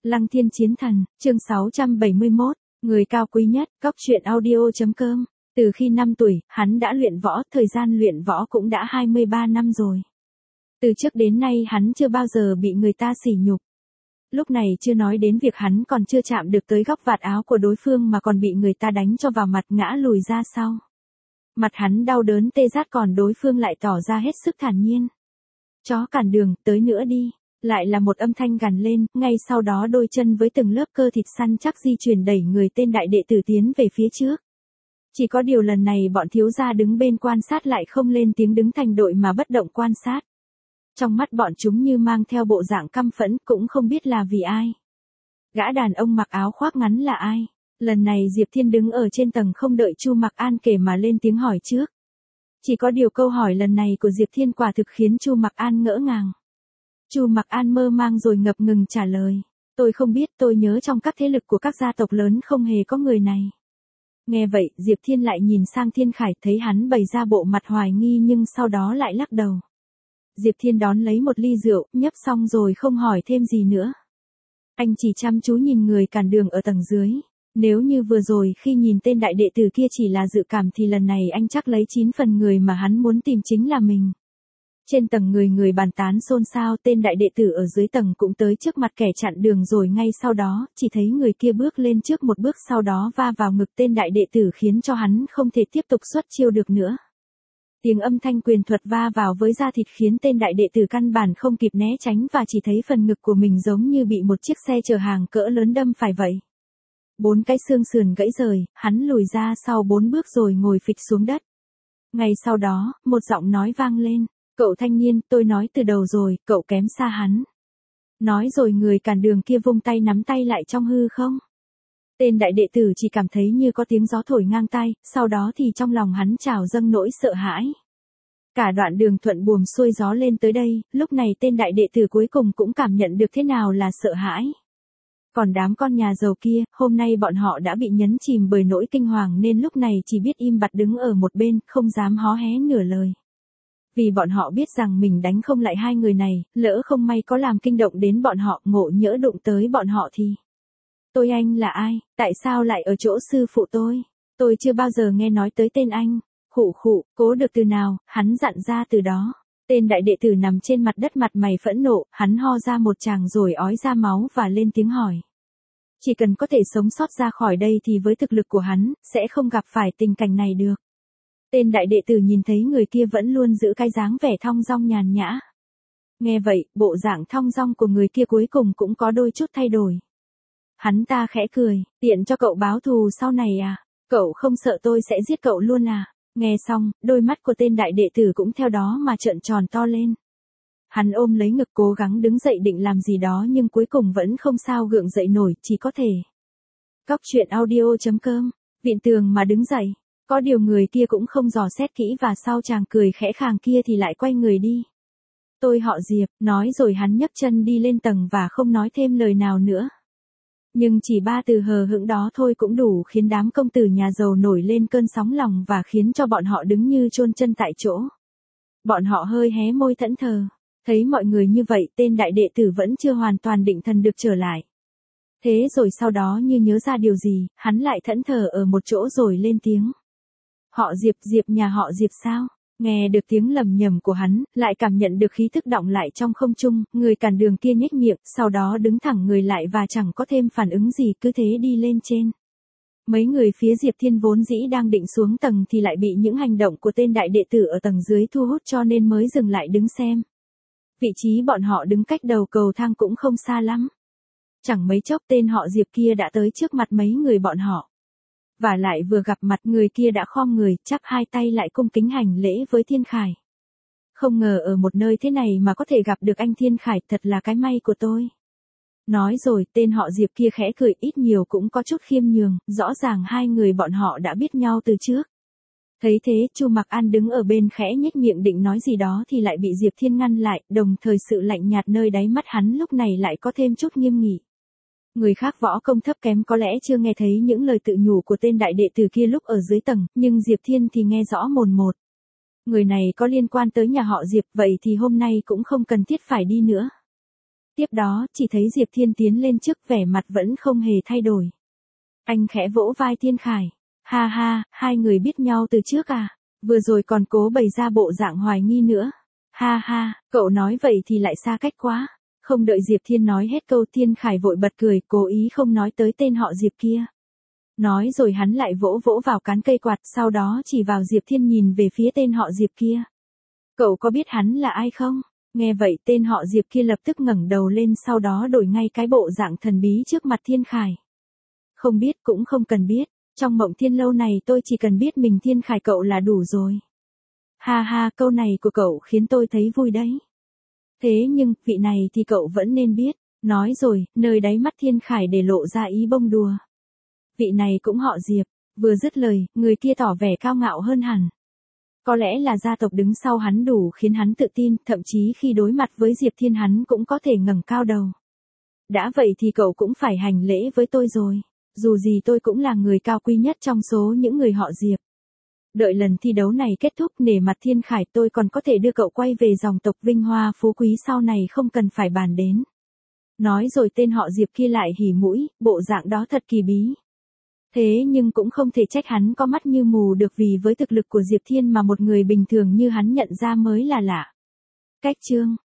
Lăng Thiên Chiến Thần, chương 671, người cao quý nhất, Cóc Truyện Audio.com. Từ khi 5 tuổi, hắn đã luyện võ, thời gian luyện võ cũng đã 23 năm rồi. Từ trước đến nay hắn chưa bao giờ bị người ta sỉ nhục. Lúc này chưa nói đến việc hắn còn chưa chạm được tới góc vạt áo của đối phương mà còn bị người ta đánh cho vào mặt ngã lùi ra sau. Mặt hắn đau đớn tê rát còn đối phương lại tỏ ra hết sức thản nhiên. Chó cản đường, tới nữa đi. Lại là một âm thanh gằn lên, ngay sau đó đôi chân với từng lớp cơ thịt săn chắc di chuyển đẩy người tên đại đệ tử tiến về phía trước. Chỉ có điều lần này bọn thiếu gia đứng bên quan sát lại không lên tiếng đứng thành đội mà bất động quan sát. Trong mắt bọn chúng như mang theo bộ dạng căm phẫn cũng không biết là vì ai. Gã đàn ông mặc áo khoác ngắn là ai? Lần này Diệp Thiên đứng ở trên tầng không đợi Chu Mặc An kể mà lên tiếng hỏi trước. Chỉ có điều câu hỏi lần này của Diệp Thiên quả thực khiến Chu Mặc An ngỡ ngàng. Chu Mặc An mơ mang rồi ngập ngừng trả lời. Tôi không biết, tôi nhớ trong các thế lực của các gia tộc lớn không hề có người này. Nghe vậy, Diệp Thiên lại nhìn sang Thiên Khải thấy hắn bày ra bộ mặt hoài nghi nhưng sau đó lại lắc đầu. Diệp Thiên đón lấy một ly rượu, nhấp xong rồi không hỏi thêm gì nữa. Anh chỉ chăm chú nhìn người cản đường ở tầng dưới. Nếu như vừa rồi khi nhìn tên đại đệ tử kia chỉ là dự cảm thì lần này anh chắc lấy 9 phần người mà hắn muốn tìm chính là mình. Trên tầng người bàn tán xôn xao, tên đại đệ tử ở dưới tầng cũng tới trước mặt kẻ chặn đường rồi ngay sau đó, chỉ thấy người kia bước lên trước một bước sau đó va vào ngực tên đại đệ tử khiến cho hắn không thể tiếp tục xuất chiêu được nữa. Tiếng âm thanh quyền thuật va vào với da thịt khiến tên đại đệ tử căn bản không kịp né tránh và chỉ thấy phần ngực của mình giống như bị một chiếc xe chở hàng cỡ lớn đâm phải vậy. 4 cái xương sườn gãy rời, hắn lùi ra sau 4 bước rồi ngồi phịch xuống đất. Ngay sau đó, một giọng nói vang lên. Cậu thanh niên, tôi nói từ đầu rồi, cậu kém xa hắn. Nói rồi người cản đường kia vung tay nắm tay lại trong hư không. Tên đại đệ tử chỉ cảm thấy như có tiếng gió thổi ngang tai, sau đó thì trong lòng hắn trào dâng nỗi sợ hãi. Cả đoạn đường thuận buồm xuôi gió lên tới đây, lúc này tên đại đệ tử cuối cùng cũng cảm nhận được thế nào là sợ hãi. Còn đám con nhà giàu kia, hôm nay bọn họ đã bị nhấn chìm bởi nỗi kinh hoàng nên lúc này chỉ biết im bặt đứng ở một bên, không dám hó hé nửa lời. Vì bọn họ biết rằng mình đánh không lại hai người này, lỡ không may có làm kinh động đến bọn họ, ngộ nhỡ đụng tới bọn họ thì. Tôi anh là ai, tại sao lại ở chỗ sư phụ tôi? Tôi chưa bao giờ nghe nói tới tên anh. Khụ khụ, cố được từ nào, hắn dặn ra từ đó. Tên đại đệ tử nằm trên mặt đất mặt mày phẫn nộ, hắn ho ra một tràng rồi ói ra máu và lên tiếng hỏi. Chỉ cần có thể sống sót ra khỏi đây thì với thực lực của hắn, sẽ không gặp phải tình cảnh này được. Tên đại đệ tử nhìn thấy người kia vẫn luôn giữ cái dáng vẻ thong dong nhàn nhã. Nghe vậy, bộ dạng thong dong của người kia cuối cùng cũng có đôi chút thay đổi. Hắn ta khẽ cười, tiện cho cậu báo thù sau này à? Cậu không sợ tôi sẽ giết cậu luôn à? Nghe xong, đôi mắt của tên đại đệ tử cũng theo đó mà trợn tròn to lên. Hắn ôm lấy ngực cố gắng đứng dậy định làm gì đó nhưng cuối cùng vẫn không sao gượng dậy nổi, chỉ có thể. Cóc Truyện Audio.com, viện tường mà đứng dậy. Có điều người kia cũng không dò xét kỹ và sau chàng cười khẽ khàng kia thì lại quay người đi. Tôi họ Diệp, nói rồi hắn nhấc chân đi lên tầng và không nói thêm lời nào nữa. Nhưng chỉ 3 từ hờ hững đó thôi cũng đủ khiến đám công tử nhà giàu nổi lên cơn sóng lòng và khiến cho bọn họ đứng như chôn chân tại chỗ. Bọn họ hơi hé môi thẫn thờ. Thấy mọi người như vậy tên đại đệ tử vẫn chưa hoàn toàn định thần được trở lại. Thế rồi sau đó như nhớ ra điều gì, hắn lại thẫn thờ ở một chỗ rồi lên tiếng. Họ Diệp, Diệp nhà họ Diệp sao? Nghe được tiếng lầm nhầm của hắn, lại cảm nhận được khí thức đọng lại trong không trung, người cản đường kia nhếch miệng, sau đó đứng thẳng người lại và chẳng có thêm phản ứng gì cứ thế đi lên trên. Mấy người phía Diệp Thiên vốn dĩ đang định xuống tầng thì lại bị những hành động của tên đại đệ tử ở tầng dưới thu hút cho nên mới dừng lại đứng xem. Vị trí bọn họ đứng cách đầu cầu thang cũng không xa lắm. Chẳng mấy chốc tên họ Diệp kia đã tới trước mặt mấy người bọn họ. Và lại vừa gặp mặt người kia đã khom người, chắp hai tay lại cung kính hành lễ với Thiên Khải. Không ngờ ở một nơi thế này mà có thể gặp được anh Thiên Khải, thật là cái may của tôi. Nói rồi tên họ Diệp kia khẽ cười, ít nhiều cũng có chút khiêm nhường, rõ ràng hai người bọn họ đã biết nhau từ trước. Thấy thế, Chu Mặc An đứng ở bên khẽ nhếch miệng định nói gì đó thì lại bị Diệp Thiên ngăn lại, đồng thời sự lạnh nhạt nơi đáy mắt hắn lúc này lại có thêm chút nghiêm nghị. Người khác võ công thấp kém có lẽ chưa nghe thấy những lời tự nhủ của tên đại đệ tử kia lúc ở dưới tầng, nhưng Diệp Thiên thì nghe rõ mồn một. Người này có liên quan tới nhà họ Diệp, vậy thì hôm nay cũng không cần thiết phải đi nữa. Tiếp đó, chỉ thấy Diệp Thiên tiến lên trước, vẻ mặt vẫn không hề thay đổi. Anh khẽ vỗ vai Thiên Khải. Ha ha, hai người biết nhau từ trước à? Vừa rồi còn cố bày ra bộ dạng hoài nghi nữa. Ha ha, cậu nói vậy thì lại xa cách quá. Không đợi Diệp Thiên nói hết câu, Thiên Khải vội bật cười, cố ý không nói tới tên họ Diệp kia. Nói rồi hắn lại vỗ vỗ vào cán cây quạt, sau đó chỉ vào Diệp Thiên nhìn về phía tên họ Diệp kia. Cậu có biết hắn là ai không? Nghe vậy tên họ Diệp kia lập tức ngẩng đầu lên, sau đó đổi ngay cái bộ dạng thần bí trước mặt Thiên Khải. Không biết cũng không cần biết, trong Mộng Thiên Lâu này tôi chỉ cần biết mình Thiên Khải cậu là đủ rồi. Ha ha, câu này của cậu khiến tôi thấy vui đấy. Thế nhưng, vị này thì cậu vẫn nên biết. Nói rồi, nơi đáy mắt Thiên Khải để lộ ra ý bông đùa. Vị này cũng họ Diệp. Vừa dứt lời, người kia tỏ vẻ cao ngạo hơn hẳn. Có lẽ là gia tộc đứng sau hắn đủ khiến hắn tự tin, thậm chí khi đối mặt với Diệp Thiên hắn cũng có thể ngẩng cao đầu. Đã vậy thì cậu cũng phải hành lễ với tôi rồi. Dù gì tôi cũng là người cao quý nhất trong số những người họ Diệp. Đợi lần thi đấu này kết thúc, nể mặt Thiên Khải, tôi còn có thể đưa cậu quay về dòng tộc vinh hoa phú quý sau này không cần phải bàn đến. Nói rồi tên họ Diệp kia lại hỉ mũi, bộ dạng đó thật kỳ bí. Thế nhưng cũng không thể trách hắn có mắt như mù được, vì với thực lực của Diệp Thiên mà một người bình thường như hắn nhận ra mới là lạ. Cách chương